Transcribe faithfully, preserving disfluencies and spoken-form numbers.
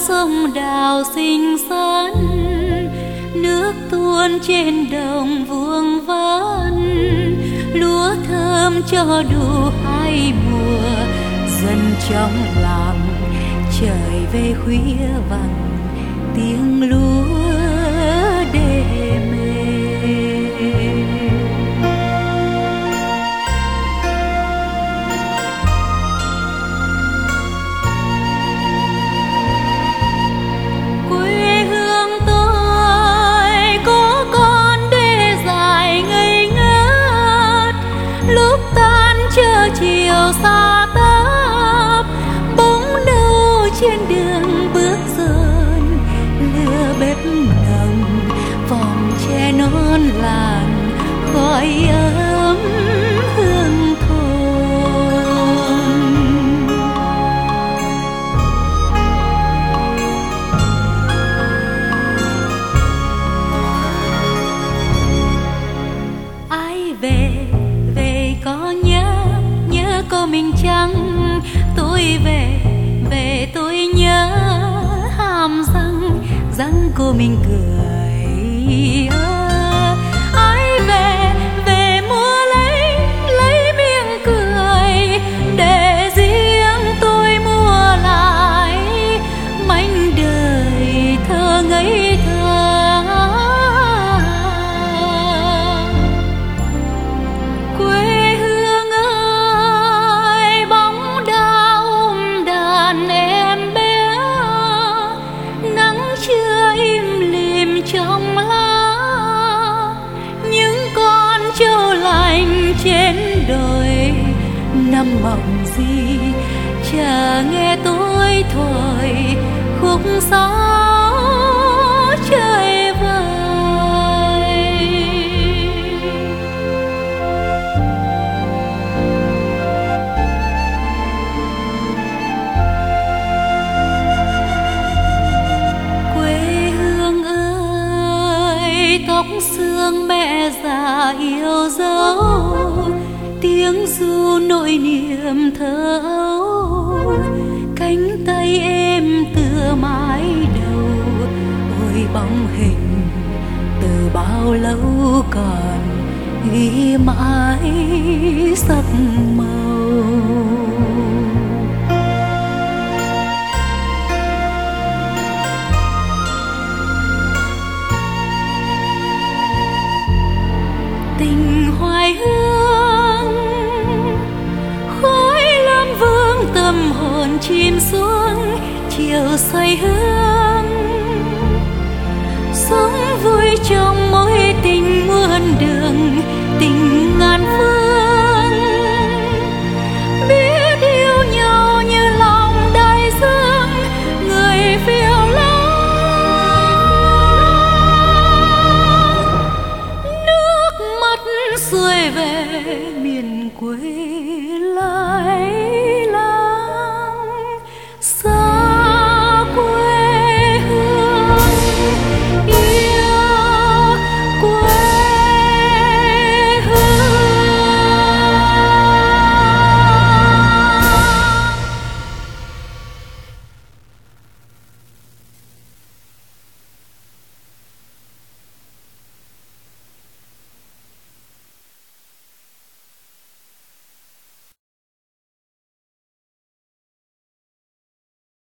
sông đào xinh xắn, nước tuôn trên đồng vuông vắn, lúa thơm cho đủ hai mùa. Dân trong làng trời về khuya vàng, tiếng lúa đêm chiều xa tấp, bóng đâu trên đường bước dần, lửa bếp nồng vòng tre non làn khói ấm hương thôn. Ai về về có nhớ cô mình chăng, tôi về về tôi nhớ hàm răng răng cô mình cười. À, ai về về mua lấy lấy miệng cười, để riêng tôi mua lại mảnh đời thơ ngây thơ. Trong lá những con trâu lành trên đồi, nằm mộng gì chờ nghe tôi thổi khúc sáo chơi vơi. Tóc xương mẹ già yêu dấu, tiếng ru nỗi niềm thơ ấu, cánh tay em tựa mái đầu. Ôi bóng hình từ bao lâu còn ghi mãi sắc màu. Tình hoài hương khói lam vương, tâm hồn chìm xuống chiều say hương, sống vui trong